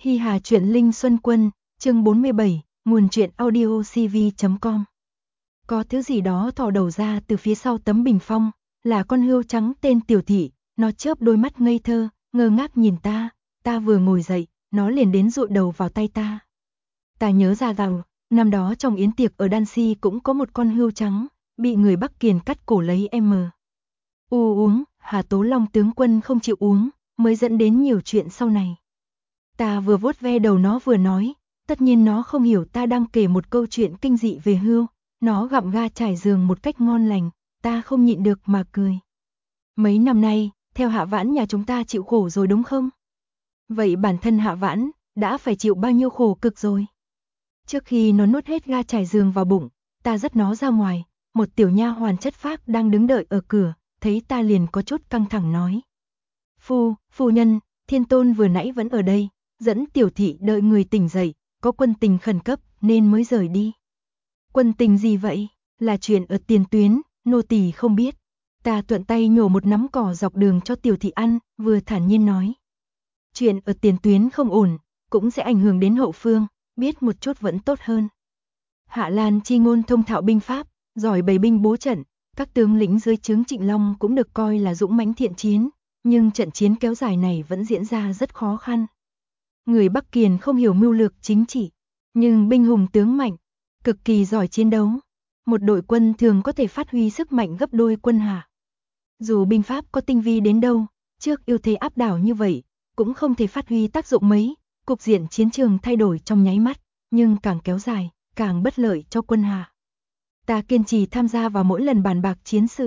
Hi Hà truyện Linh Xuân Quân, chương 47, nguồn truyện audio cv.com. Có thứ gì đó thò đầu ra từ phía sau tấm bình phong, là con hươu trắng tên Tiểu Thị, nó chớp đôi mắt ngây thơ, ngơ ngác nhìn ta vừa ngồi dậy, nó liền đến dụi đầu vào tay ta. Ta nhớ ra rằng, năm đó trong yến tiệc ở Đan-si cũng có một con hươu trắng, bị người Bắc Kiền cắt cổ lấy uống, Hà Tố Long tướng quân không chịu uống, mới dẫn đến nhiều chuyện sau này. Ta vừa vuốt ve đầu nó vừa nói, tất nhiên nó không hiểu ta đang kể một câu chuyện kinh dị về hươu, nó gặm ga trải giường một cách ngon lành, ta không nhịn được mà cười. Mấy năm nay, theo Hạ Vãn nhà chúng ta chịu khổ rồi đúng không? Vậy bản thân Hạ Vãn đã phải chịu bao nhiêu khổ cực rồi? Trước khi nó nuốt hết ga trải giường vào bụng, ta dắt nó ra ngoài, một tiểu nha hoàn chất phác đang đứng đợi ở cửa, thấy ta liền có chút căng thẳng nói. Phu nhân, Thiên Tôn vừa nãy vẫn ở đây, dẫn Tiểu Thị đợi người tỉnh dậy, có quân tình khẩn cấp nên mới rời đi. Quân tình gì vậy? Là chuyện ở tiền tuyến, nô tỳ không biết. Ta thuận tay nhổ một nắm cỏ dọc đường cho Tiểu Thị ăn, vừa thản nhiên nói. Chuyện ở tiền tuyến không ổn, cũng sẽ ảnh hưởng đến hậu phương, biết một chút vẫn tốt hơn. Hạ Lan chi ngôn thông thạo binh pháp, giỏi bày binh bố trận, các tướng lĩnh dưới trướng Trịnh Long cũng được coi là dũng mãnh thiện chiến, nhưng trận chiến kéo dài này vẫn diễn ra rất khó khăn. Người Bắc Kiền không hiểu mưu lược chính trị, nhưng binh hùng tướng mạnh, cực kỳ giỏi chiến đấu. Một đội quân thường có thể phát huy sức mạnh gấp đôi quân Hạ. Dù binh pháp có tinh vi đến đâu, trước ưu thế áp đảo như vậy, cũng không thể phát huy tác dụng mấy, cục diện chiến trường thay đổi trong nháy mắt, nhưng càng kéo dài, càng bất lợi cho quân Hạ. Ta kiên trì tham gia vào mỗi lần bàn bạc chiến sự.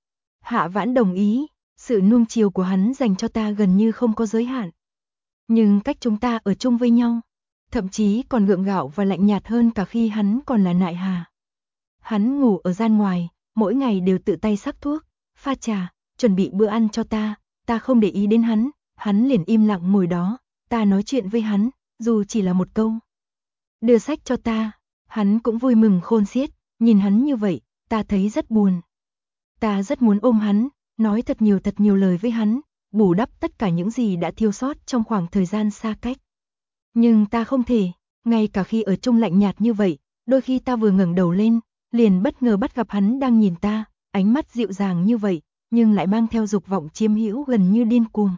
Hạ Vãn đồng ý, sự nuông chiều của hắn dành cho ta gần như không có giới hạn. Nhưng cách chúng ta ở chung với nhau, thậm chí còn gượng gạo và lạnh nhạt hơn cả khi hắn còn là nại hà. Hắn ngủ ở gian ngoài, mỗi ngày đều tự tay xắc thuốc, pha trà, chuẩn bị bữa ăn cho ta không để ý đến hắn liền im lặng ngồi đó, ta nói chuyện với hắn, dù chỉ là một câu. Đưa sách cho ta, hắn cũng vui mừng khôn xiết, nhìn hắn như vậy, ta thấy rất buồn. Ta rất muốn ôm hắn, nói thật nhiều lời với hắn, bù đắp tất cả những gì đã thiếu sót trong khoảng thời gian xa cách. Nhưng ta không thể, ngay cả khi ở chung lạnh nhạt như vậy, đôi khi ta vừa ngẩng đầu lên, liền bất ngờ bắt gặp hắn đang nhìn ta, ánh mắt dịu dàng như vậy, nhưng lại mang theo dục vọng chiếm hữu gần như điên cuồng.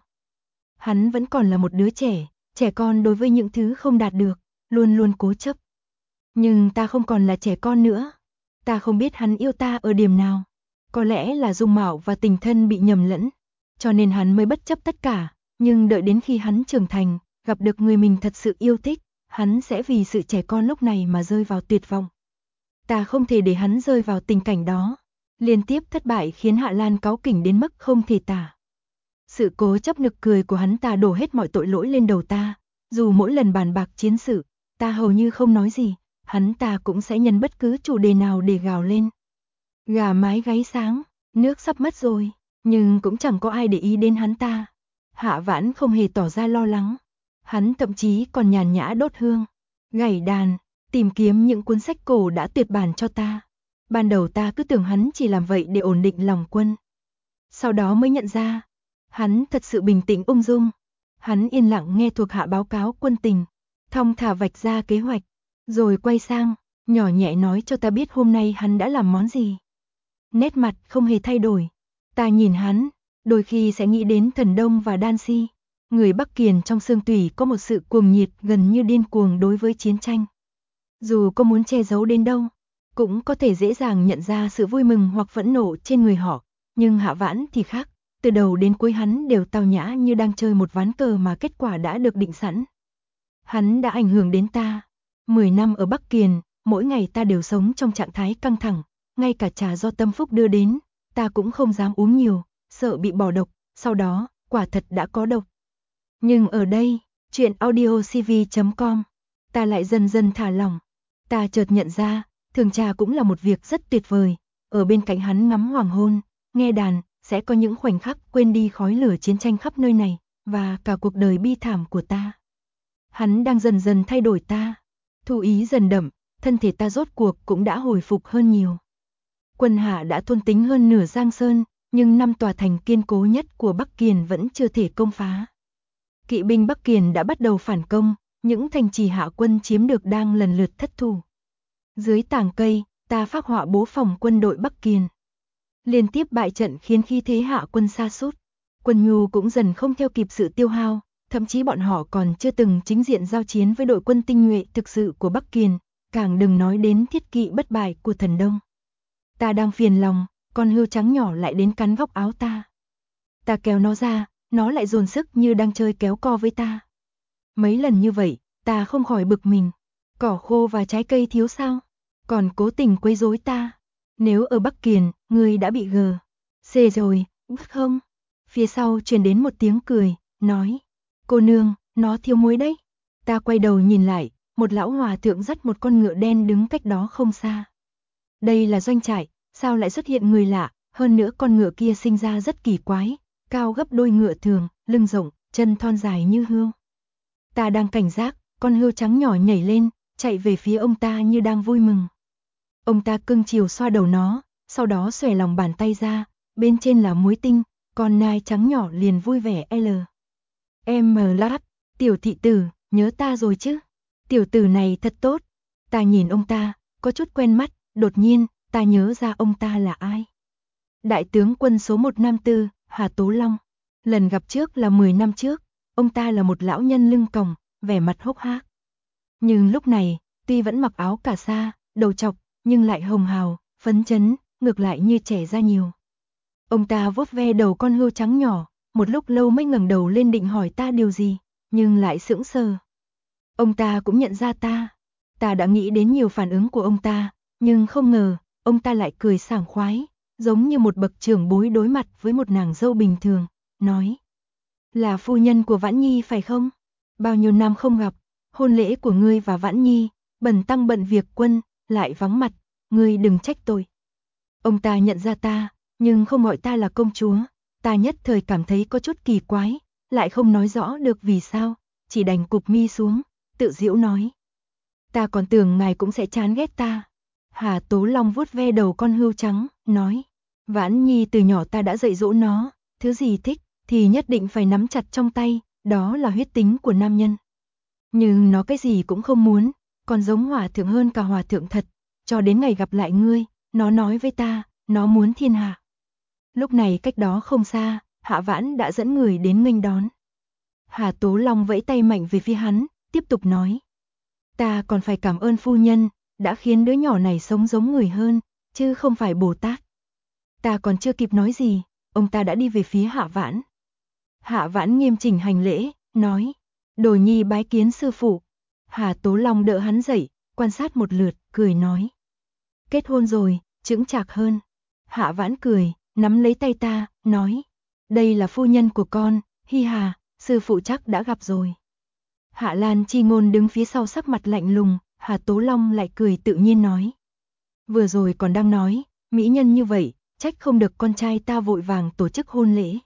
Hắn vẫn còn là một đứa trẻ con đối với những thứ không đạt được, luôn luôn cố chấp. Nhưng ta không còn là trẻ con nữa. Ta không biết hắn yêu ta ở điểm nào. Có lẽ là dung mạo và tình thân bị nhầm lẫn, cho nên hắn mới bất chấp tất cả, nhưng đợi đến khi hắn trưởng thành, gặp được người mình thật sự yêu thích, hắn sẽ vì sự trẻ con lúc này mà rơi vào tuyệt vọng. Ta không thể để hắn rơi vào tình cảnh đó. Liên tiếp thất bại khiến Hạ Lan cáu kỉnh đến mức không thể tả. Sự cố chấp nực cười của hắn ta đổ hết mọi tội lỗi lên đầu ta, dù mỗi lần bàn bạc chiến sự, ta hầu như không nói gì, hắn ta cũng sẽ nhân bất cứ chủ đề nào để gào lên. Gà mái gáy sáng, nước sắp mất rồi, nhưng cũng chẳng có ai để ý đến hắn ta. Hạ Vãn không hề tỏ ra lo lắng, hắn thậm chí còn nhàn nhã đốt hương, gảy đàn, tìm kiếm những cuốn sách cổ đã tuyệt bản cho ta. Ban đầu ta cứ tưởng hắn chỉ làm vậy để ổn định lòng quân. Sau đó mới nhận ra, hắn thật sự bình tĩnh ung dung. Hắn yên lặng nghe thuộc hạ báo cáo quân tình, thong thả vạch ra kế hoạch, rồi quay sang, nhỏ nhẹ nói cho ta biết hôm nay hắn đã làm món gì. Nét mặt không hề thay đổi. Ta nhìn hắn, đôi khi sẽ nghĩ đến Thần Đông và Đan-si. Người Bắc Kiền trong xương tủy có một sự cuồng nhiệt gần như điên cuồng đối với chiến tranh. Dù có muốn che giấu đến đâu, cũng có thể dễ dàng nhận ra sự vui mừng hoặc phẫn nộ trên người họ. Nhưng Hạ Vãn thì khác, từ đầu đến cuối hắn đều tao nhã như đang chơi một ván cờ mà kết quả đã được định sẵn. Hắn đã ảnh hưởng đến ta. 10 năm ở Bắc Kiền, mỗi ngày ta đều sống trong trạng thái căng thẳng, ngay cả trà do Tâm Phúc đưa đến, ta cũng không dám uống nhiều, sợ bị bỏ độc, sau đó, quả thật đã có độc. Nhưng ở đây, truyện audio cv.com, ta lại dần dần thả lỏng. Ta chợt nhận ra, thường trà cũng là một việc rất tuyệt vời, ở bên cạnh hắn ngắm hoàng hôn, nghe đàn, sẽ có những khoảnh khắc quên đi khói lửa chiến tranh khắp nơi này, và cả cuộc đời bi thảm của ta. Hắn đang dần dần thay đổi ta, thù ý dần đậm, thân thể ta rốt cuộc cũng đã hồi phục hơn nhiều. Quân Hạ đã thôn tính hơn nửa Giang Sơn, nhưng 5 tòa thành kiên cố nhất của Bắc Kiền vẫn chưa thể công phá. Kỵ binh Bắc Kiền đã bắt đầu phản công, những thành trì Hạ quân chiếm được đang lần lượt thất thủ. Dưới tàng cây, ta phác họa bố phòng quân đội Bắc Kiền. Liên tiếp bại trận khiến khí thế Hạ quân sa sút. Quân nhu cũng dần không theo kịp sự tiêu hao, thậm chí bọn họ còn chưa từng chính diện giao chiến với đội quân tinh nhuệ thực sự của Bắc Kiền, càng đừng nói đến thiết kỵ bất bại của thần Đông. Ta đang phiền lòng, con hươu trắng nhỏ lại đến cắn góc áo ta. Ta kéo nó ra, nó lại dồn sức như đang chơi kéo co với ta. Mấy lần như vậy, ta không khỏi bực mình. Cỏ khô và trái cây thiếu sao? Còn cố tình quấy rối ta. Nếu ở Bắc Kiền, ngươi đã bị xê rồi, bức không? Phía sau truyền đến một tiếng cười, nói. Cô nương, nó thiếu muối đấy. Ta quay đầu nhìn lại, một lão hòa thượng dắt một con ngựa đen đứng cách đó không xa. Đây là doanh trại, sao lại xuất hiện người lạ, hơn nữa con ngựa kia sinh ra rất kỳ quái, cao gấp đôi ngựa thường, lưng rộng, chân thon dài như hươu. Ta đang cảnh giác, con hươu trắng nhỏ nhảy lên, chạy về phía ông ta như đang vui mừng. Ông ta cưng chiều xoa đầu nó, sau đó xòe lòng bàn tay ra, bên trên là muối tinh, con nai trắng nhỏ liền vui vẻ Em lát, tiểu thị tử, nhớ ta rồi chứ? Tiểu tử này thật tốt. Ta nhìn ông ta, có chút quen mắt, đột nhiên, ta nhớ ra ông ta là ai. Đại tướng quân số 1 Nam Tư, Hà Tố Long. Lần gặp trước là 10 năm trước, ông ta là một lão nhân lưng còng, vẻ mặt hốc hác. Nhưng lúc này, tuy vẫn mặc áo cà sa, đầu trọc, nhưng lại hồng hào, phấn chấn, ngược lại như trẻ ra nhiều. Ông ta vuốt ve đầu con hươu trắng nhỏ, một lúc lâu mới ngẩng đầu lên định hỏi ta điều gì, nhưng lại sững sờ. Ông ta cũng nhận ra ta. Ta đã nghĩ đến nhiều phản ứng của ông ta, nhưng không ngờ, ông ta lại cười sảng khoái, giống như một bậc trưởng bối đối mặt với một nàng dâu bình thường, nói. Là phu nhân của Vãn Nhi phải không? Bao nhiêu năm không gặp, hôn lễ của ngươi và Vãn Nhi, bần tăng bận việc quân, lại vắng mặt, ngươi đừng trách tôi. Ông ta nhận ra ta, nhưng không gọi ta là công chúa, ta nhất thời cảm thấy có chút kỳ quái, lại không nói rõ được vì sao, chỉ đành cụp mi xuống, tự giễu nói. Ta còn tưởng ngài cũng sẽ chán ghét ta. Hà Tố Long vuốt ve đầu con hươu trắng, nói. Vãn Nhi từ nhỏ ta đã dạy dỗ nó, thứ gì thích thì nhất định phải nắm chặt trong tay, đó là huyết tính của nam nhân. Nhưng nó cái gì cũng không muốn, còn giống hòa thượng hơn cả hòa thượng thật, cho đến ngày gặp lại ngươi, nó nói với ta, nó muốn thiên hạ. Lúc này cách đó không xa, Hạ Vãn đã dẫn người đến nghênh đón. Hà Tố Long vẫy tay mạnh về phía hắn, tiếp tục nói. Ta còn phải cảm ơn phu nhân, đã khiến đứa nhỏ này sống giống người hơn, chứ không phải Bồ Tát. Ta còn chưa kịp nói gì, ông ta đã đi về phía Hạ Vãn. Hạ Vãn nghiêm chỉnh hành lễ, nói. Đồ nhi bái kiến sư phụ. Hà Tố Long đỡ hắn dậy, quan sát một lượt, cười nói. Kết hôn rồi, chững chạc hơn. Hạ Vãn cười, nắm lấy tay ta, nói. Đây là phu nhân của con, Hi Hà, sư phụ chắc đã gặp rồi. Hạ Lan Chi Ngôn đứng phía sau sắc mặt lạnh lùng, Hà Tố Long lại cười tự nhiên nói. Vừa rồi còn đang nói, mỹ nhân như vậy, trách không được con trai ta vội vàng tổ chức hôn lễ.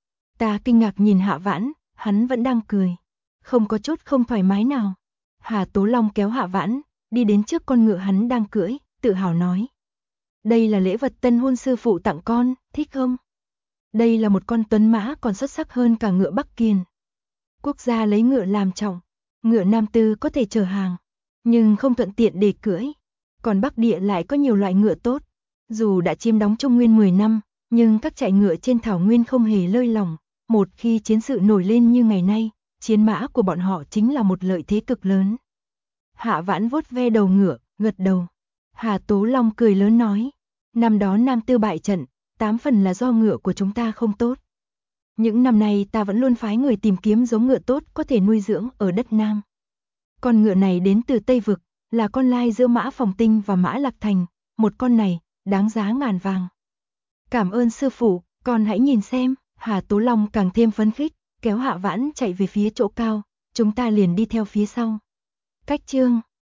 Ta kinh ngạc nhìn Hạ Vãn, hắn vẫn đang cười. Không có chút không thoải mái nào. Hà Tố Long kéo Hạ Vãn, đi đến trước con ngựa hắn đang cưỡi, tự hào nói. Đây là lễ vật tân hôn sư phụ tặng con, thích không? Đây là một con tuấn mã còn xuất sắc hơn cả ngựa Bắc Kiền. Quốc gia lấy ngựa làm trọng, ngựa Nam Tư có thể chở hàng, nhưng không thuận tiện để cưỡi. Còn Bắc Địa lại có nhiều loại ngựa tốt. Dù đã chiếm đóng Trung Nguyên 10 năm, nhưng các trại ngựa trên thảo nguyên không hề lơi lỏng. Một khi chiến sự nổi lên như ngày nay, chiến mã của bọn họ chính là một lợi thế cực lớn. Hạ Vãn vuốt ve đầu ngựa, gật đầu. Hà Tố Long cười lớn nói. Năm đó Nam Tư bại trận, 8 phần là do ngựa của chúng ta không tốt. Những năm nay ta vẫn luôn phái người tìm kiếm giống ngựa tốt có thể nuôi dưỡng ở đất Nam. Con ngựa này đến từ Tây Vực, là con lai giữa Mã Phòng Tinh và Mã Lạc Thành, một con này, đáng giá ngàn vàng. Cảm ơn sư phụ, con hãy nhìn xem. Hà Tố Long càng thêm phấn khích, kéo Hạ Vãn chạy về phía chỗ cao, chúng ta liền đi theo phía sau. Cách chương